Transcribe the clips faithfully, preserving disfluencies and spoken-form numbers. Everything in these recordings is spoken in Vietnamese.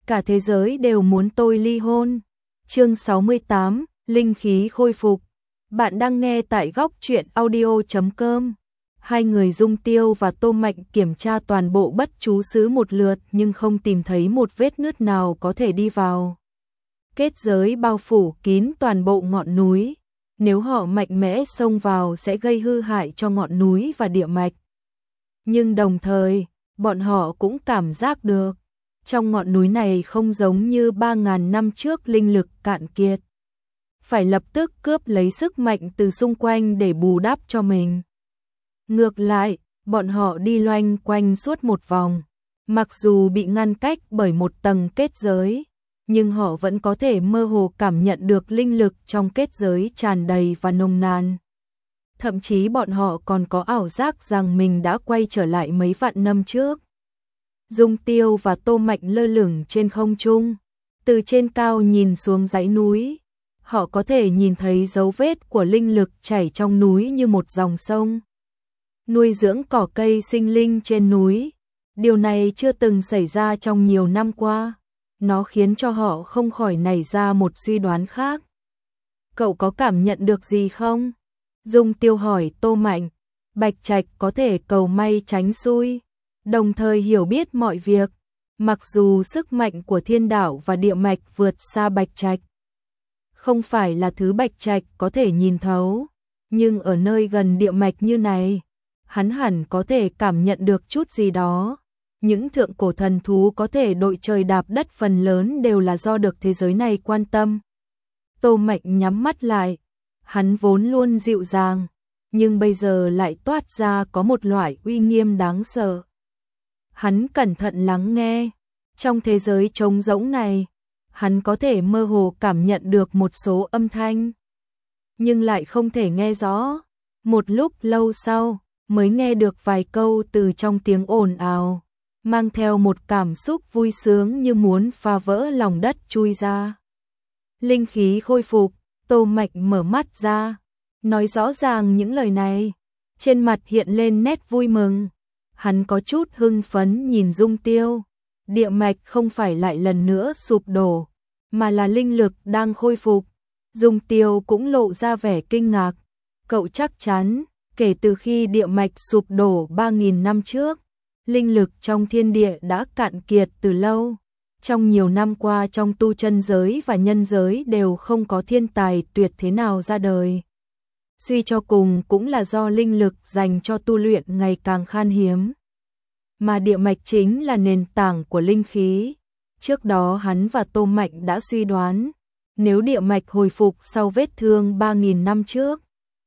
cả thế giới đều muốn tôi ly hôn. Chương sáu mươi tám, linh khí khôi phục. Bạn đang nghe tại góc truyện audio chấm com. Hai người Dung Tiêu và Tô Mạnh kiểm tra toàn bộ Bất Chú Xứ một lượt nhưng không tìm thấy một vết nứt nào có thể đi vào. Kết giới bao phủ kín toàn bộ ngọn núi. Nếu họ mạnh mẽ xông vào sẽ gây hư hại cho ngọn núi và địa mạch. Nhưng đồng thời, bọn họ cũng cảm giác được, trong ngọn núi này không giống như ba ngàn năm trước linh lực cạn kiệt. Phải lập tức cướp lấy sức mạnh từ xung quanh để bù đắp cho mình. Ngược lại, bọn họ đi loanh quanh suốt một vòng. Mặc dù bị ngăn cách bởi một tầng kết giới, nhưng họ vẫn có thể mơ hồ cảm nhận được linh lực trong kết giới tràn đầy và nồng nàn. Thậm chí bọn họ còn có ảo giác rằng mình đã quay trở lại mấy vạn năm trước. Dung Tiêu và Tô Mạnh lơ lửng trên không trung, từ trên cao nhìn xuống dãy núi. Họ có thể nhìn thấy dấu vết của linh lực chảy trong núi như một dòng sông. Nuôi dưỡng cỏ cây sinh linh trên núi. Điều này chưa từng xảy ra trong nhiều năm qua. Nó khiến cho họ không khỏi nảy ra một suy đoán khác. Cậu có cảm nhận được gì không? Dung Tiêu hỏi Tô Mạnh. Bạch Trạch có thể cầu may tránh xui, đồng thời hiểu biết mọi việc. Mặc dù sức mạnh của thiên đạo và địa mạch vượt xa Bạch Trạch, không phải là thứ Bạch Trạch có thể nhìn thấu, nhưng ở nơi gần địa mạch như này, hắn hẳn có thể cảm nhận được chút gì đó. Những thượng cổ thần thú có thể đội trời đạp đất phần lớn đều là do được thế giới này quan tâm. Tô Mạnh nhắm mắt lại, hắn vốn luôn dịu dàng, nhưng bây giờ lại toát ra có một loại uy nghiêm đáng sợ. Hắn cẩn thận lắng nghe, trong thế giới trống rỗng này, hắn có thể mơ hồ cảm nhận được một số âm thanh, nhưng lại không thể nghe rõ. Một lúc lâu sau, mới nghe được vài câu từ trong tiếng ồn ào, mang theo một cảm xúc vui sướng như muốn phá vỡ lòng đất chui ra. Linh khí khôi phục, Tô Mạnh mở mắt ra, nói rõ ràng những lời này, trên mặt hiện lên nét vui mừng. Hắn có chút hưng phấn nhìn Dung Tiêu, địa mạch không phải lại lần nữa sụp đổ, mà là linh lực đang khôi phục. Dung Tiêu cũng lộ ra vẻ kinh ngạc, cậu chắc chắn, kể từ khi địa mạch sụp đổ ba nghìn năm trước, linh lực trong thiên địa đã cạn kiệt từ lâu. Trong nhiều năm qua trong tu chân giới và nhân giới đều không có thiên tài tuyệt thế nào ra đời. Suy cho cùng cũng là do linh lực dành cho tu luyện ngày càng khan hiếm. Mà địa mạch chính là nền tảng của linh khí. Trước đó hắn và Tô Mạnh đã suy đoán, nếu địa mạch hồi phục sau vết thương ba nghìn năm trước,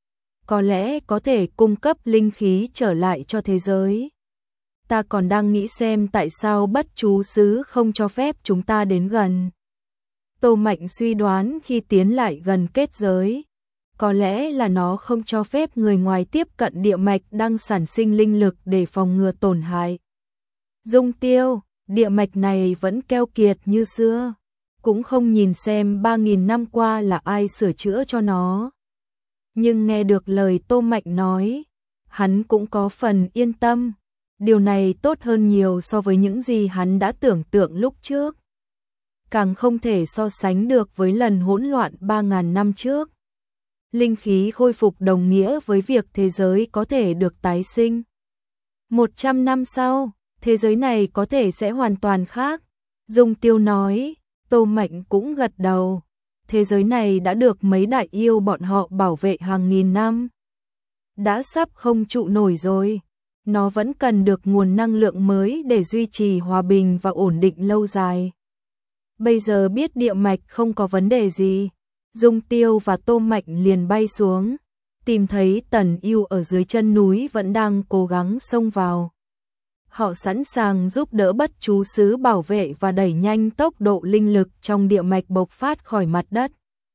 có lẽ có thể cung cấp linh khí trở lại cho thế giới. Ta còn đang nghĩ xem tại sao Bất Chú Xứ không cho phép chúng ta đến gần. Tô Mạnh suy đoán khi tiến lại gần kết giới, có lẽ là nó không cho phép người ngoài tiếp cận địa mạch đang sản sinh linh lực để phòng ngừa tổn hại. Dung Tiêu, địa mạch này vẫn keo kiệt như xưa, cũng không nhìn xem ba nghìn năm qua là ai sửa chữa cho nó. Nhưng nghe được lời Tô Mạnh nói, hắn cũng có phần yên tâm. Điều này tốt hơn nhiều so với những gì hắn đã tưởng tượng lúc trước. Càng không thể so sánh được với lần hỗn loạn ba ngàn năm trước. Linh khí khôi phục đồng nghĩa với việc thế giới có thể được tái sinh. Một trăm năm sau, thế giới này có thể sẽ hoàn toàn khác. Dung Tiêu nói, Tô Mạnh cũng gật đầu. Thế giới này đã được mấy đại yêu bọn họ bảo vệ hàng nghìn năm. Đã sắp không trụ nổi rồi. Nó vẫn cần được nguồn năng lượng mới để duy trì hòa bình và ổn định lâu dài. Bây giờ biết địa mạch không có vấn đề gì, Dung Tiêu và Tô Mạnh liền bay xuống, tìm thấy Tần Yêu ở dưới chân núi vẫn đang cố gắng xông vào. Họ sẵn sàng giúp đỡ Bất Chú Xứ bảo vệ và đẩy nhanh tốc độ linh lực trong địa mạch bộc phát khỏi mặt đất.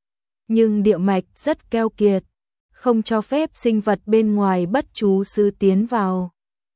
Nhưng địa mạch rất keo kiệt, không cho phép sinh vật bên ngoài Bất Chú Xứ tiến vào.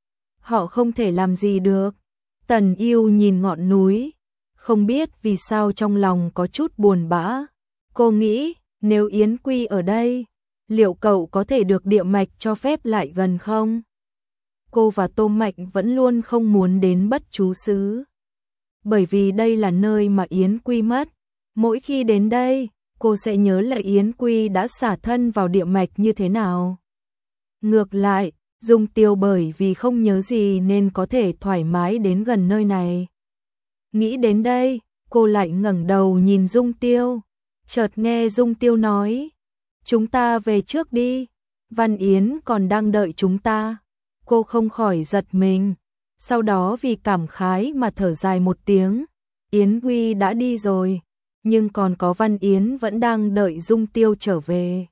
Họ không thể làm gì được. Tần Yêu nhìn ngọn núi, không biết vì sao trong lòng có chút buồn bã. Cô nghĩ, nếu Yến Quy ở đây, liệu cậu có thể được địa mạch cho phép lại gần không? Cô và Tô Mạnh vẫn luôn không muốn đến Bất Chú Xứ. bởi vì đây là nơi mà Yến Quy mất. Mỗi khi đến đây, cô sẽ nhớ lại Yến Quy đã xả thân vào địa mạch như thế nào. Ngược lại, Dung Tiêu bởi vì không nhớ gì nên có thể thoải mái đến gần nơi này. Nghĩ đến đây, cô lại ngẩng đầu nhìn Dung Tiêu, chợt nghe Dung Tiêu nói, chúng ta về trước đi, Văn Yến còn đang đợi chúng ta. Cô không khỏi giật mình, sau đó vì cảm khái mà thở dài một tiếng, Yến Quy đã đi rồi, nhưng còn có Văn Yến vẫn đang đợi Dung Tiêu trở về.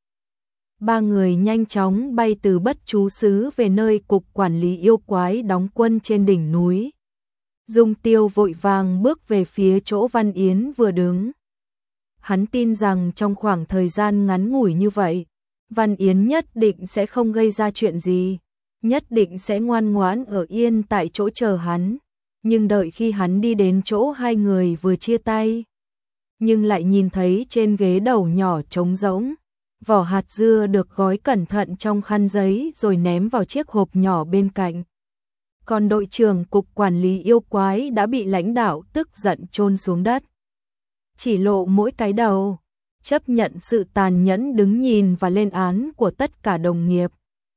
Ba người nhanh chóng bay từ Bất Chú Xứ về nơi cục quản lý yêu quái đóng quân trên đỉnh núi. Dung Tiêu vội vàng bước về phía chỗ Văn Yến vừa đứng. Hắn tin rằng trong khoảng thời gian ngắn ngủi như vậy, Văn Yến nhất định sẽ không gây ra chuyện gì, nhất định sẽ ngoan ngoãn ở yên tại chỗ chờ hắn. Nhưng đợi khi hắn đi đến chỗ hai người vừa chia tay, nhưng lại nhìn thấy trên ghế đầu nhỏ trống rỗng, vỏ hạt dưa được gói cẩn thận trong khăn giấy rồi ném vào chiếc hộp nhỏ bên cạnh. Còn đội trưởng cục quản lý yêu quái đã bị lãnh đạo tức giận chôn xuống đất. Chỉ lộ mỗi cái đầu, chấp nhận sự tàn nhẫn đứng nhìn và lên án của tất cả đồng nghiệp.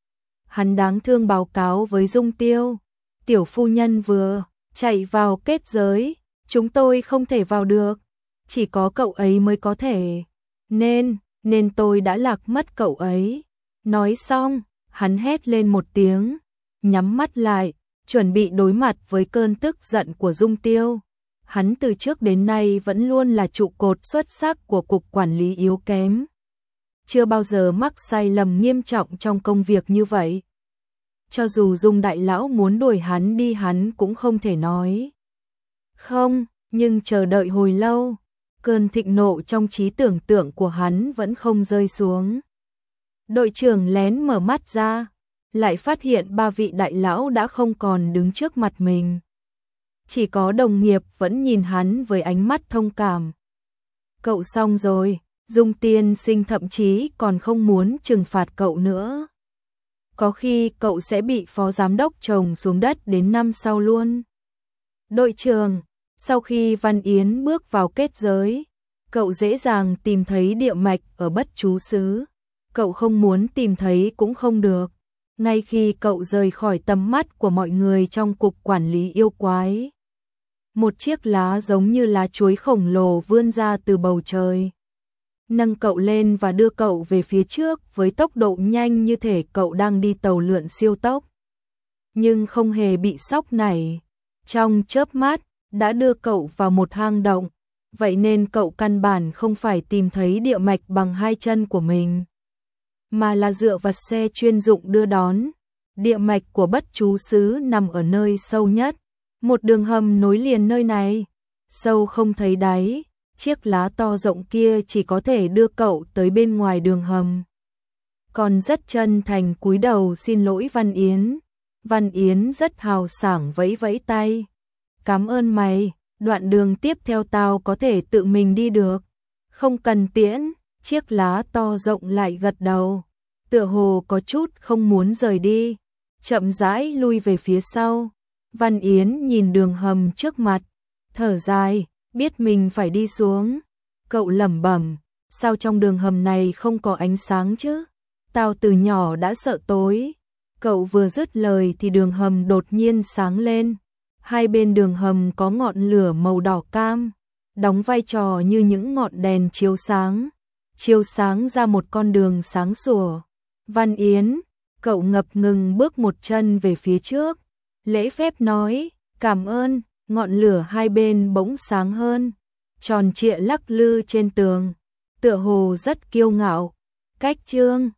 Hắn đáng thương báo cáo với Dung Tiêu, tiểu phu nhân vừa chạy vào kết giới, chúng tôi không thể vào được, chỉ có cậu ấy mới có thể, nên, nên tôi đã lạc mất cậu ấy. Nói xong, hắn hét lên một tiếng, nhắm mắt lại, chuẩn bị đối mặt với cơn tức giận của Dung Tiêu. Hắn từ trước đến nay vẫn luôn là trụ cột xuất sắc của cục quản lý yếu kém. Chưa bao giờ mắc sai lầm nghiêm trọng trong công việc như vậy. Cho dù Dung đại lão muốn đuổi hắn đi hắn cũng không thể nói không, nhưng chờ đợi hồi lâu, cơn thịnh nộ trong trí tưởng tượng của hắn vẫn không rơi xuống. Đội trưởng lén mở mắt ra, lại phát hiện ba vị đại lão đã không còn đứng trước mặt mình. Chỉ có đồng nghiệp vẫn nhìn hắn với ánh mắt thông cảm. Cậu xong rồi, Dung tiên sinh thậm chí còn không muốn trừng phạt cậu nữa. Có khi cậu sẽ bị phó giám đốc trồng xuống đất đến năm sau luôn. Đội trưởng, sau khi Văn Yến bước vào kết giới, cậu dễ dàng tìm thấy địa mạch ở Bất Chú Xứ. Cậu không muốn tìm thấy cũng không được. Ngay khi cậu rời khỏi tầm mắt của mọi người trong cục quản lý yêu quái, một chiếc lá giống như lá chuối khổng lồ vươn ra từ bầu trời, nâng cậu lên và đưa cậu về phía trước với tốc độ nhanh như thể cậu đang đi tàu lượn siêu tốc. Nhưng không hề bị sóc nảy, trong chớp mắt đã đưa cậu vào một hang động, vậy nên cậu căn bản không phải tìm thấy địa mạch bằng hai chân của mình, mà là dựa vào xe chuyên dụng đưa đón. Địa mạch của Bất Chú Xứ nằm ở nơi sâu nhất, một đường hầm nối liền nơi này, sâu không thấy đáy, chiếc lá to rộng kia chỉ có thể đưa cậu tới bên ngoài đường hầm. Còn rất chân thành cúi đầu xin lỗi Văn Yến. Văn Yến rất hào sảng vẫy vẫy tay. Cảm ơn mày, đoạn đường tiếp theo tao có thể tự mình đi được. Không cần tiễn, chiếc lá to rộng lại gật đầu. Tựa hồ có chút không muốn rời đi, chậm rãi lui về phía sau. Văn Yến nhìn đường hầm trước mặt, thở dài, biết mình phải đi xuống. Cậu lẩm bẩm, sao trong đường hầm này không có ánh sáng chứ? Tao từ nhỏ đã sợ tối. Cậu vừa dứt lời thì đường hầm đột nhiên sáng lên. Hai bên đường hầm có ngọn lửa màu đỏ cam, đóng vai trò như những ngọn đèn chiếu sáng, chiếu sáng ra một con đường sáng sủa. Văn Yến, cậu ngập ngừng bước một chân về phía trước, lễ phép nói, cảm ơn. Ngọn lửa hai bên bỗng sáng hơn, tròn trịa lắc lư trên tường, tựa hồ rất kiêu ngạo. Cách chương